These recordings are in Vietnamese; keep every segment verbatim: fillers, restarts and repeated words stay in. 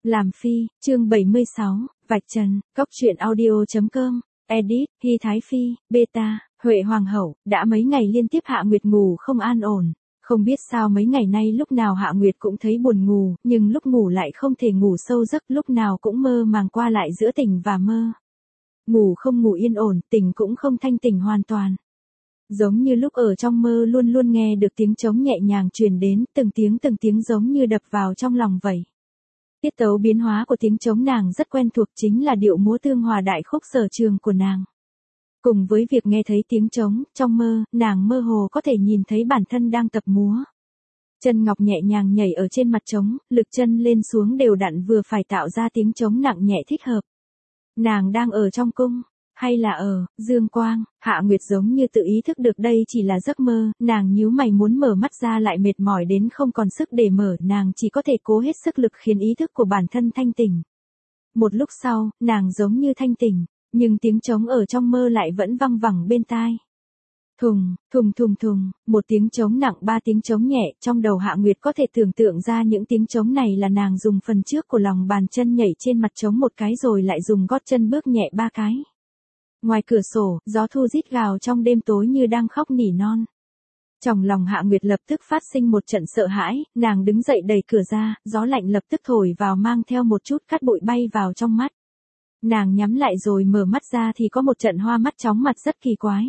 Làm phi, chương bảy mươi sáu, vạch trần, cóc truyện audio.com, edit, Hy Thái Phi, beta, Huệ Hoàng hậu, đã mấy ngày liên tiếp Hạ Nguyệt ngủ không an ổn. Không biết sao mấy ngày nay lúc nào Hạ Nguyệt cũng thấy buồn ngủ, nhưng lúc ngủ lại không thể ngủ sâu giấc, lúc nào cũng mơ màng qua lại giữa tỉnh và mơ. Ngủ không ngủ yên ổn, tỉnh cũng không thanh tỉnh hoàn toàn. Giống như lúc ở trong mơ luôn luôn nghe được tiếng trống nhẹ nhàng truyền đến, từng tiếng từng tiếng giống như đập vào trong lòng vậy. Tiết tấu biến hóa của tiếng trống nàng rất quen thuộc, chính là điệu múa tương hòa đại khúc sở trường của nàng. Cùng với việc nghe thấy tiếng trống, trong mơ, nàng mơ hồ có thể nhìn thấy bản thân đang tập múa. Chân ngọc nhẹ nhàng nhảy ở trên mặt trống, lực chân lên xuống đều đặn vừa phải tạo ra tiếng trống nặng nhẹ thích hợp. Nàng đang ở trong cung, hay là ở Dương Quang? Hạ Nguyệt giống như tự ý thức được đây chỉ là giấc mơ, nàng nhíu mày muốn mở mắt ra lại mệt mỏi đến không còn sức để mở, nàng chỉ có thể cố hết sức lực khiến ý thức của bản thân thanh tỉnh. Một lúc sau, nàng giống như thanh tỉnh, nhưng tiếng trống ở trong mơ lại vẫn văng vẳng bên tai. Thùng, thùng thùng thùng, một tiếng trống nặng ba tiếng trống nhẹ, trong đầu Hạ Nguyệt có thể tưởng tượng ra những tiếng trống này là nàng dùng phần trước của lòng bàn chân nhảy trên mặt trống một cái rồi lại dùng gót chân bước nhẹ ba cái. Ngoài cửa sổ, gió thu rít gào trong đêm tối như đang khóc nỉ non. Trong lòng Hạ Nguyệt lập tức phát sinh một trận sợ hãi, nàng đứng dậy đẩy cửa ra, gió lạnh lập tức thổi vào mang theo một chút cát bụi bay vào trong mắt. Nàng nhắm lại rồi mở mắt ra thì có một trận hoa mắt chóng mặt rất kỳ quái.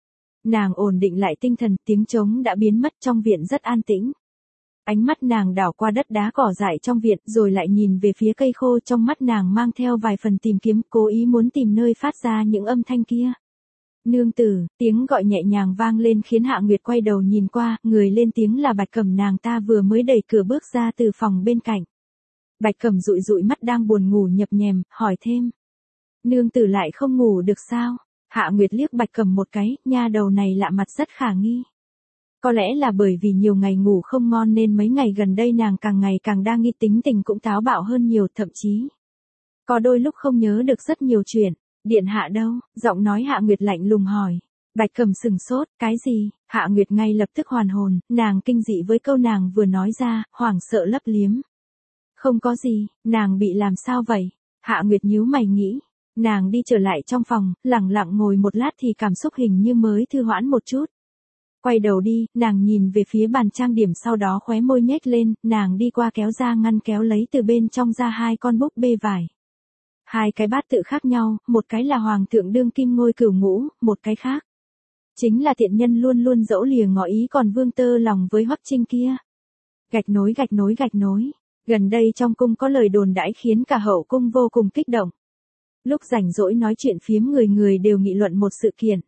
Nàng ổn định lại tinh thần, tiếng trống đã biến mất, trong viện rất an tĩnh. Ánh mắt nàng đảo qua đất đá cỏ dại trong viện, rồi lại nhìn về phía cây khô, trong mắt nàng mang theo vài phần tìm kiếm, cố ý muốn tìm nơi phát ra những âm thanh kia. Nương tử, tiếng gọi nhẹ nhàng vang lên khiến Hạ Nguyệt quay đầu nhìn qua, người lên tiếng là Bạch Cẩm, nàng ta vừa mới đẩy cửa bước ra từ phòng bên cạnh. Bạch Cẩm dụi dụi mắt đang buồn ngủ nhập nhèm, hỏi thêm. Nương tử lại không ngủ được sao? Hạ Nguyệt liếc Bạch Cẩm một cái, nha đầu này lạ mặt rất khả nghi. Có lẽ là bởi vì nhiều ngày ngủ không ngon nên mấy ngày gần đây nàng càng ngày càng đa nghi, tính tình cũng táo bạo hơn nhiều, thậm chí có đôi lúc không nhớ được rất nhiều chuyện. Điện hạ đâu? Giọng nói Hạ Nguyệt lạnh lùng hỏi. Bạch Cẩm sừng sốt, cái gì? Hạ Nguyệt ngay lập tức hoàn hồn, nàng kinh dị với câu nàng vừa nói ra, hoảng sợ lấp liếm. Không có gì, nàng bị làm sao vậy? Hạ Nguyệt nhíu mày nghĩ. Nàng đi trở lại trong phòng, lặng lặng ngồi một lát thì cảm xúc hình như mới thư hoãn một chút. Quay đầu đi, nàng nhìn về phía bàn trang điểm, sau đó khóe môi nhếch lên, nàng đi qua kéo ra ngăn kéo lấy từ bên trong ra hai con búp bê vải. Hai cái bát tự khác nhau, một cái là hoàng thượng đương kim ngôi cửu ngũ, một cái khác chính là tiện nhân luôn luôn dẫu lìa ngỏ ý còn vương tơ lòng với Hoắc Trinh kia. Gạch nối gạch nối gạch nối, gần đây trong cung có lời đồn đãi khiến cả hậu cung vô cùng kích động. Lúc rảnh rỗi nói chuyện phiếm người người đều nghị luận một sự kiện.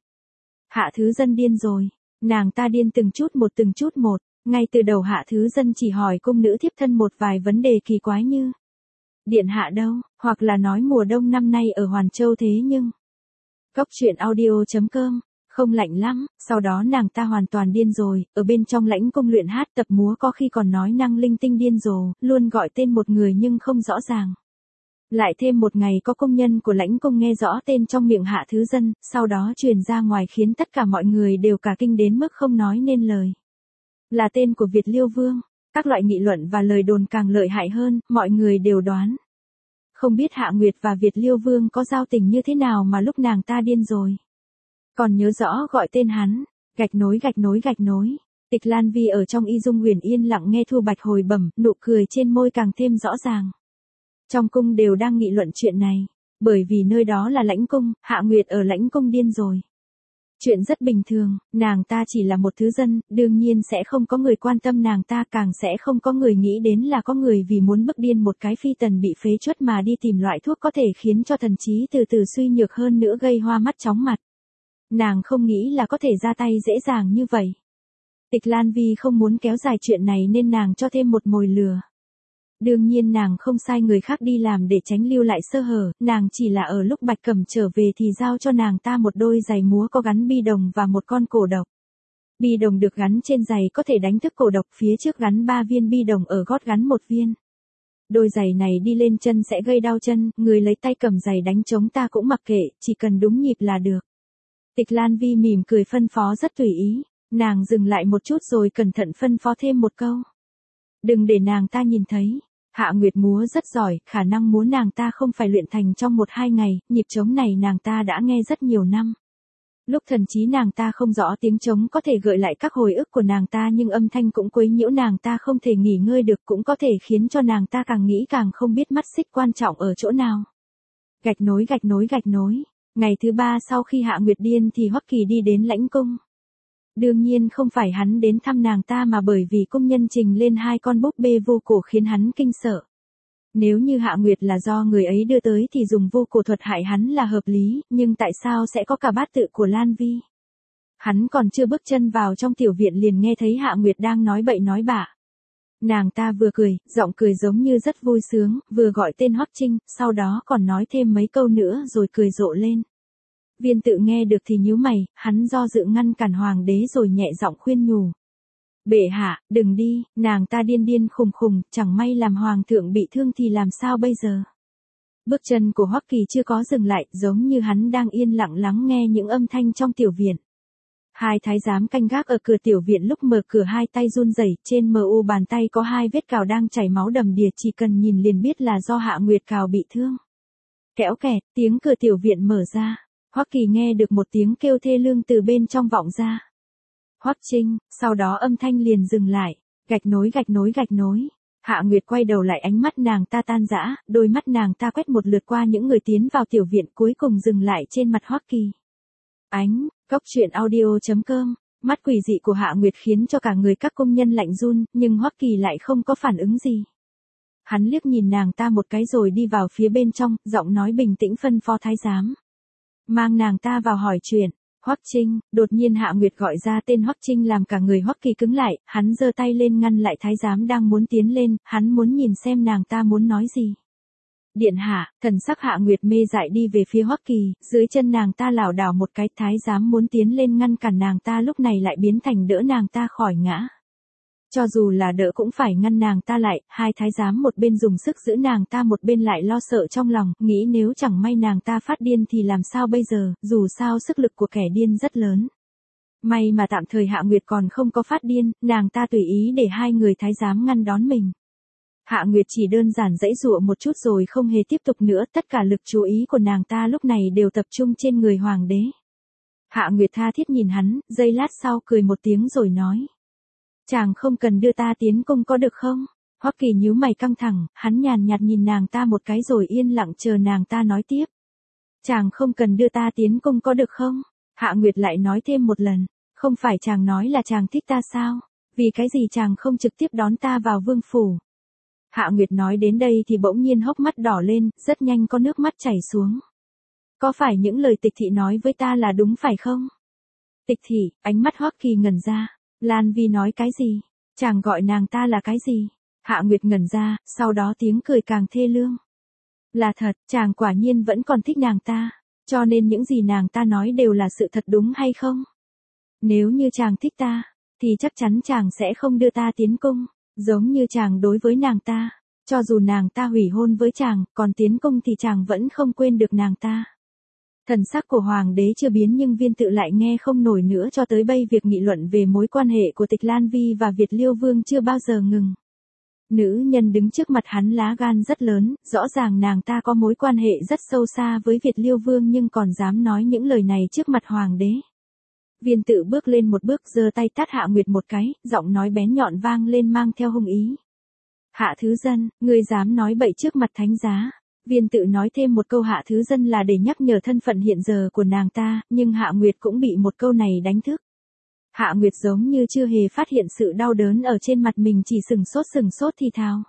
Hạ Thứ Dân điên rồi, nàng ta điên từng chút một từng chút một, ngay từ đầu Hạ Thứ Dân chỉ hỏi cung nữ thiếp thân một vài vấn đề kỳ quái như điện hạ đâu, hoặc là nói mùa đông năm nay ở Hoàn Châu thế nhưng cóc truyện audio.com, không lạnh lắm, sau đó nàng ta hoàn toàn điên rồi, ở bên trong lãnh cung luyện hát tập múa, có khi còn nói năng linh tinh điên rồ, luôn gọi tên một người nhưng không rõ ràng. Lại thêm một ngày có công nhân của lãnh cung nghe rõ tên trong miệng Hạ Thứ Dân, sau đó truyền ra ngoài khiến tất cả mọi người đều cả kinh đến mức không nói nên lời. Là tên của Việt Liêu Vương. Các loại nghị luận và lời đồn càng lợi hại hơn, mọi người đều đoán. Không biết Hạ Nguyệt và Việt Liêu Vương có giao tình như thế nào mà lúc nàng ta điên rồi. Còn nhớ rõ gọi tên hắn, gạch nối gạch nối gạch nối. Tịch Lan Vi ở trong Y Dung Huyền yên lặng nghe Thu Bạch hồi bẩm, nụ cười trên môi càng thêm rõ ràng. Trong cung đều đang nghị luận chuyện này, bởi vì nơi đó là lãnh cung, Hạ Nguyệt ở lãnh cung điên rồi. Chuyện rất bình thường, nàng ta chỉ là một thứ dân, đương nhiên sẽ không có người quan tâm nàng ta, càng sẽ không có người nghĩ đến là có người vì muốn bức điên một cái phi tần bị phế truất mà đi tìm loại thuốc có thể khiến cho thần trí từ từ suy nhược hơn nữa gây hoa mắt chóng mặt. Nàng không nghĩ là có thể ra tay dễ dàng như vậy. Tịch Lan Vi không muốn kéo dài chuyện này nên nàng cho thêm một mồi lừa. Đương nhiên nàng không sai người khác đi làm để tránh lưu lại sơ hở, nàng chỉ là ở lúc Bạch Cẩm trở về thì giao cho nàng ta một đôi giày múa có gắn bi đồng và một con cổ độc. Bi đồng được gắn trên giày có thể đánh thức cổ độc, phía trước gắn ba viên bi đồng, ở gót gắn một viên. Đôi giày này đi lên chân sẽ gây đau chân, người lấy tay cầm giày đánh trống ta cũng mặc kệ, chỉ cần đúng nhịp là được. Tịch Lan Vi mỉm cười phân phó rất tùy ý, nàng dừng lại một chút rồi cẩn thận phân phó thêm một câu. Đừng để nàng ta nhìn thấy. Hạ Nguyệt múa rất giỏi, khả năng múa nàng ta không phải luyện thành trong một hai ngày, nhịp trống này nàng ta đã nghe rất nhiều năm. Lúc thần trí nàng ta không rõ tiếng trống có thể gợi lại các hồi ức của nàng ta nhưng âm thanh cũng quấy nhiễu nàng ta không thể nghỉ ngơi được cũng có thể khiến cho nàng ta càng nghĩ càng không biết mắt xích quan trọng ở chỗ nào. Gạch nối gạch nối gạch nối. Ngày thứ ba sau khi Hạ Nguyệt điên thì Hoắc Kỳ đi đến lãnh cung. Đương nhiên không phải hắn đến thăm nàng ta mà bởi vì công nhân trình lên hai con búp bê vô cổ khiến hắn kinh sợ. Nếu như Hạ Nguyệt là do người ấy đưa tới thì dùng vô cổ thuật hại hắn là hợp lý, nhưng tại sao sẽ có cả bát tự của Lan Vi? Hắn còn chưa bước chân vào trong tiểu viện liền nghe thấy Hạ Nguyệt đang nói bậy nói bạ. Nàng ta vừa cười, giọng cười giống như rất vui sướng, vừa gọi tên Hoắc Trinh, sau đó còn nói thêm mấy câu nữa rồi cười rộ lên. Viên Tự nghe được thì nhíu mày, hắn do dự ngăn cản hoàng đế rồi nhẹ giọng khuyên nhủ. Bệ hạ, đừng đi, nàng ta điên điên khùng khùng, chẳng may làm hoàng thượng bị thương thì làm sao bây giờ? Bước chân của Hoắc Kỳ chưa có dừng lại, giống như hắn đang yên lặng lắng nghe những âm thanh trong tiểu viện. Hai thái giám canh gác ở cửa tiểu viện lúc mở cửa hai tay run rẩy, trên mờ u bàn tay có hai vết cào đang chảy máu đầm đìa, chỉ cần nhìn liền biết là do Hạ Nguyệt cào bị thương. Kéo kẹt, tiếng cửa tiểu viện mở ra. Hoắc Kỳ nghe được một tiếng kêu thê lương từ bên trong vọng ra. Hoắc Trinh, sau đó âm thanh liền dừng lại, gạch nối gạch nối gạch nối. Hạ Nguyệt quay đầu lại, ánh mắt nàng ta tan rã, đôi mắt nàng ta quét một lượt qua những người tiến vào tiểu viện cuối cùng dừng lại trên mặt Hoắc Kỳ. Ánh, Cốc truyện audio chấm com, mắt quỷ dị của Hạ Nguyệt khiến cho cả người các công nhân lạnh run, nhưng Hoắc Kỳ lại không có phản ứng gì. Hắn liếc nhìn nàng ta một cái rồi đi vào phía bên trong, giọng nói bình tĩnh phân phó thái giám. Mang nàng ta vào hỏi chuyện. Hoắc Trinh, đột nhiên Hạ Nguyệt gọi ra tên Hoắc Trinh làm cả người Hoắc Kỳ cứng lại, hắn giơ tay lên ngăn lại thái giám đang muốn tiến lên, hắn muốn nhìn xem nàng ta muốn nói gì. Điện hạ, thần sắc Hạ Nguyệt mê dại đi về phía Hoắc Kỳ, dưới chân nàng ta lảo đảo một cái, thái giám muốn tiến lên ngăn cản nàng ta lúc này lại biến thành đỡ nàng ta khỏi ngã. Cho dù là đỡ cũng phải ngăn nàng ta lại, hai thái giám một bên dùng sức giữ nàng ta một bên lại lo sợ trong lòng, nghĩ nếu chẳng may nàng ta phát điên thì làm sao bây giờ, dù sao sức lực của kẻ điên rất lớn. May mà tạm thời Hạ Nguyệt còn không có phát điên, nàng ta tùy ý để hai người thái giám ngăn đón mình. Hạ Nguyệt chỉ đơn giản giãy giụa một chút rồi không hề tiếp tục nữa, tất cả lực chú ý của nàng ta lúc này đều tập trung trên người hoàng đế. Hạ Nguyệt tha thiết nhìn hắn, giây lát sau cười một tiếng rồi nói. Chàng không cần đưa ta tiến cung có được không? Hoắc Kỳ nhíu mày căng thẳng, hắn nhàn nhạt nhìn nàng ta một cái rồi yên lặng chờ nàng ta nói tiếp. Chàng không cần đưa ta tiến cung có được không? Hạ Nguyệt lại nói thêm một lần, không phải chàng nói là chàng thích ta sao? Vì cái gì chàng không trực tiếp đón ta vào vương phủ? Hạ Nguyệt nói đến đây thì bỗng nhiên hốc mắt đỏ lên, rất nhanh có nước mắt chảy xuống. Có phải những lời Tịch thị nói với ta là đúng phải không? Tịch thị, ánh mắt Hoắc Kỳ ngẩn ra. Lan Vi nói cái gì? Chàng gọi nàng ta là cái gì? Hạ Nguyệt ngẩn ra, sau đó tiếng cười càng thê lương. Là thật, chàng quả nhiên vẫn còn thích nàng ta, cho nên những gì nàng ta nói đều là sự thật đúng hay không? Nếu như chàng thích ta, thì chắc chắn chàng sẽ không đưa ta tiến cung, giống như chàng đối với nàng ta. Cho dù nàng ta hủy hôn với chàng, còn tiến cung thì chàng vẫn không quên được nàng ta. Thần sắc của hoàng đế chưa biến nhưng Viên Tự lại nghe không nổi nữa, cho tới bây việc nghị luận về mối quan hệ của Tịch Lan Vi và Việt Liêu Vương chưa bao giờ ngừng. Nữ nhân đứng trước mặt hắn lá gan rất lớn, rõ ràng nàng ta có mối quan hệ rất sâu xa với Việt Liêu Vương nhưng còn dám nói những lời này trước mặt hoàng đế. Viên Tự bước lên một bước, giơ tay tát Hạ Nguyệt một cái, giọng nói bén nhọn vang lên mang theo hung ý. Hạ Thứ Dân, ngươi dám nói bậy trước mặt thánh giá. Viên Tự nói thêm một câu Hạ Thứ Dân là để nhắc nhở thân phận hiện giờ của nàng ta, nhưng Hạ Nguyệt cũng bị một câu này đánh thức. Hạ Nguyệt giống như chưa hề phát hiện sự đau đớn ở trên mặt mình, chỉ sừng sốt sừng sốt thì thào.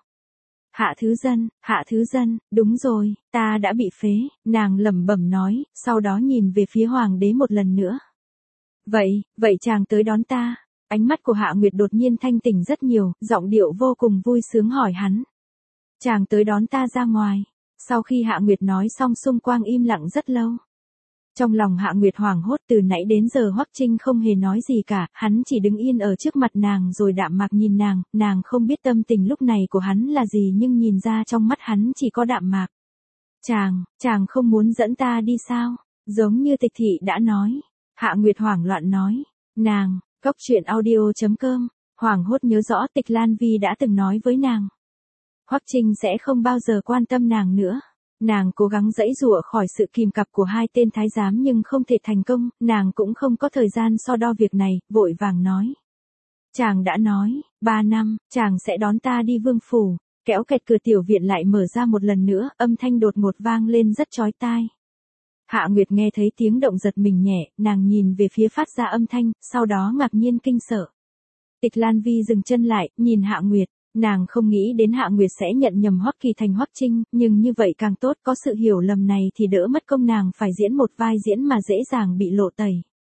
Hạ Thứ Dân, Hạ Thứ Dân, đúng rồi, ta đã bị phế, nàng lẩm bẩm nói, sau đó nhìn về phía hoàng đế một lần nữa. Vậy, vậy chàng tới đón ta. Ánh mắt của Hạ Nguyệt đột nhiên thanh tỉnh rất nhiều, giọng điệu vô cùng vui sướng hỏi hắn. Chàng tới đón ta ra ngoài. Sau khi Hạ Nguyệt nói xong xung quanh im lặng rất lâu. Trong lòng Hạ Nguyệt hoảng hốt, từ nãy đến giờ Hoắc Trinh không hề nói gì cả, hắn chỉ đứng yên ở trước mặt nàng rồi đạm mạc nhìn nàng, nàng không biết tâm tình lúc này của hắn là gì nhưng nhìn ra trong mắt hắn chỉ có đạm mạc. Chàng, chàng không muốn dẫn ta đi sao? Giống như Tịch thị đã nói. Hạ Nguyệt hoảng loạn nói. Nàng, Cốc truyện audio chấm com, hoảng hốt nhớ rõ Tịch Lan Vi đã từng nói với nàng. Hoắc Trinh sẽ không bao giờ quan tâm nàng nữa. Nàng cố gắng giãy giụa khỏi sự kìm cặp của hai tên thái giám nhưng không thể thành công, nàng cũng không có thời gian so đo việc này, vội vàng nói. Chàng đã nói, ba năm, chàng sẽ đón ta đi vương phủ. Kéo kẹt cửa tiểu viện lại mở ra một lần nữa, âm thanh đột ngột vang lên rất chói tai. Hạ Nguyệt nghe thấy tiếng động giật mình nhẹ, nàng nhìn về phía phát ra âm thanh, sau đó ngạc nhiên kinh sợ. Tịch Lan Vi dừng chân lại, nhìn Hạ Nguyệt, nàng không nghĩ đến Hạ Nguyệt sẽ nhận nhầm Hoắc Kỳ thành Hoắc Trinh, nhưng như vậy càng tốt, có sự hiểu lầm này thì đỡ mất công nàng phải diễn một vai diễn mà dễ dàng bị lộ tẩy.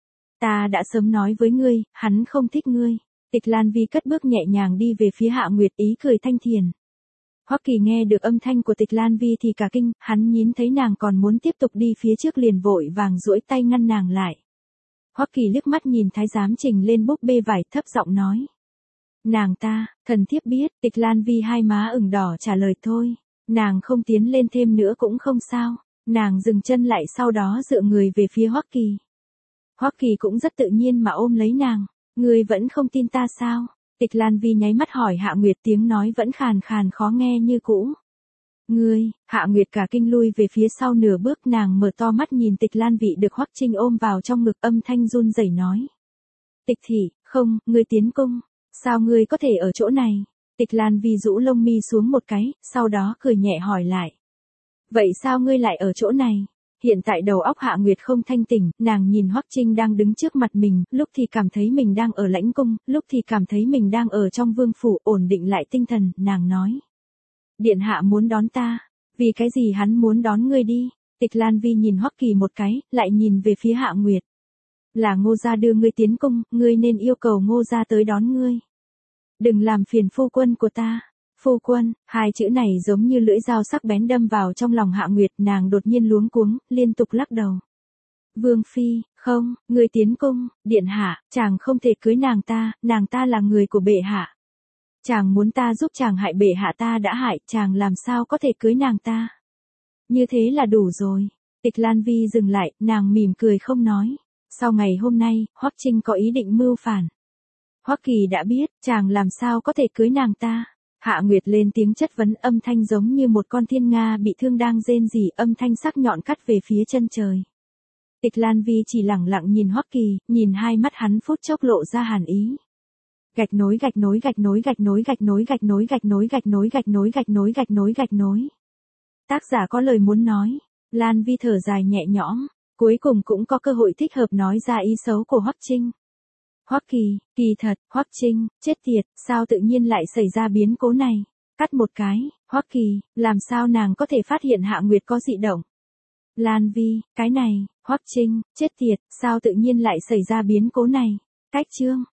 Ta đã sớm nói với ngươi, hắn không thích ngươi. Tịch Lan Vi cất bước nhẹ nhàng đi về phía Hạ Nguyệt, ý cười thanh thiền. Hoắc Kỳ nghe được âm thanh của Tịch Lan Vi thì cả kinh, hắn nhìn thấy nàng còn muốn tiếp tục đi phía trước liền vội vàng duỗi tay ngăn nàng lại. Hoắc Kỳ liếc mắt nhìn thái giám trình lên búp bê vải, thấp giọng nói. Nàng ta, thần thiếp biết. Tịch Lan Vi hai má ửng đỏ trả lời thôi. Nàng không tiến lên thêm nữa cũng không sao. Nàng dừng chân lại sau đó dựa người về phía Hoắc Kỳ. Hoắc Kỳ cũng rất tự nhiên mà ôm lấy nàng. Ngươi vẫn không tin ta sao? Tịch Lan Vi nháy mắt hỏi Hạ Nguyệt, tiếng nói vẫn khàn khàn khó nghe như cũ. Ngươi, Hạ Nguyệt cả kinh lui về phía sau nửa bước, nàng mở to mắt nhìn Tịch Lan Vị được Hoắc Trinh ôm vào trong ngực, âm thanh run rẩy nói. Tịch thị, không, ngươi tiến cung, sao ngươi có thể ở chỗ này? Tịch Lan Vi rũ lông mi xuống một cái, sau đó cười nhẹ hỏi lại. Vậy sao ngươi lại ở chỗ này? Hiện tại đầu óc Hạ Nguyệt không thanh tỉnh, nàng nhìn Hoắc Trinh đang đứng trước mặt mình, lúc thì cảm thấy mình đang ở lãnh cung, lúc thì cảm thấy mình đang ở trong vương phủ, ổn định lại tinh thần, nàng nói. Điện hạ muốn đón ta, vì cái gì hắn muốn đón ngươi đi? Tịch Lan Vi nhìn Hoắc Kỳ một cái, lại nhìn về phía Hạ Nguyệt. Là Ngô gia đưa ngươi tiến cung, ngươi nên yêu cầu Ngô gia tới đón ngươi. Đừng làm phiền phu quân của ta. Phu quân, hai chữ này giống như lưỡi dao sắc bén đâm vào trong lòng Hạ Nguyệt, nàng đột nhiên luống cuống, liên tục lắc đầu. Vương phi, không, ngươi tiến cung, điện hạ, chàng không thể cưới nàng ta, nàng ta là người của bệ hạ. Chàng muốn ta giúp chàng hại bệ hạ ta đã hại, chàng làm sao có thể cưới nàng ta. Như thế là đủ rồi. Tịch Lan Vi dừng lại, nàng mỉm cười không nói. Sau ngày hôm nay, Hoắc Trinh có ý định mưu phản. Hoắc Kỳ đã biết, chàng làm sao có thể cưới nàng ta. Hạ Nguyệt lên tiếng chất vấn, âm thanh giống như một con thiên nga bị thương đang rên rỉ, âm thanh sắc nhọn cắt về phía chân trời. Tịch Lan Vi chỉ lẳng lặng nhìn Hoắc Kỳ, nhìn hai mắt hắn phút chốc lộ ra hàn ý. Gạch nối gạch nối gạch nối gạch nối gạch nối gạch nối gạch nối gạch nối gạch nối gạch nối gạch nối gạch nối. Tác giả có lời muốn nói. Lan Vi thở dài nhẹ nhõm, cuối cùng cũng có cơ hội thích hợp nói ra ý xấu của Hoắc Trinh. Hoắc Kỳ, kỳ thật, Hoắc Trinh, chết tiệt, sao tự nhiên lại xảy ra biến cố này? Cắt một cái, Hoắc Kỳ, làm sao nàng có thể phát hiện Hạ Nguyệt có dị động? Lan Vi, cái này, Hoắc Trinh, chết tiệt, sao tự nhiên lại xảy ra biến cố này? Cách chương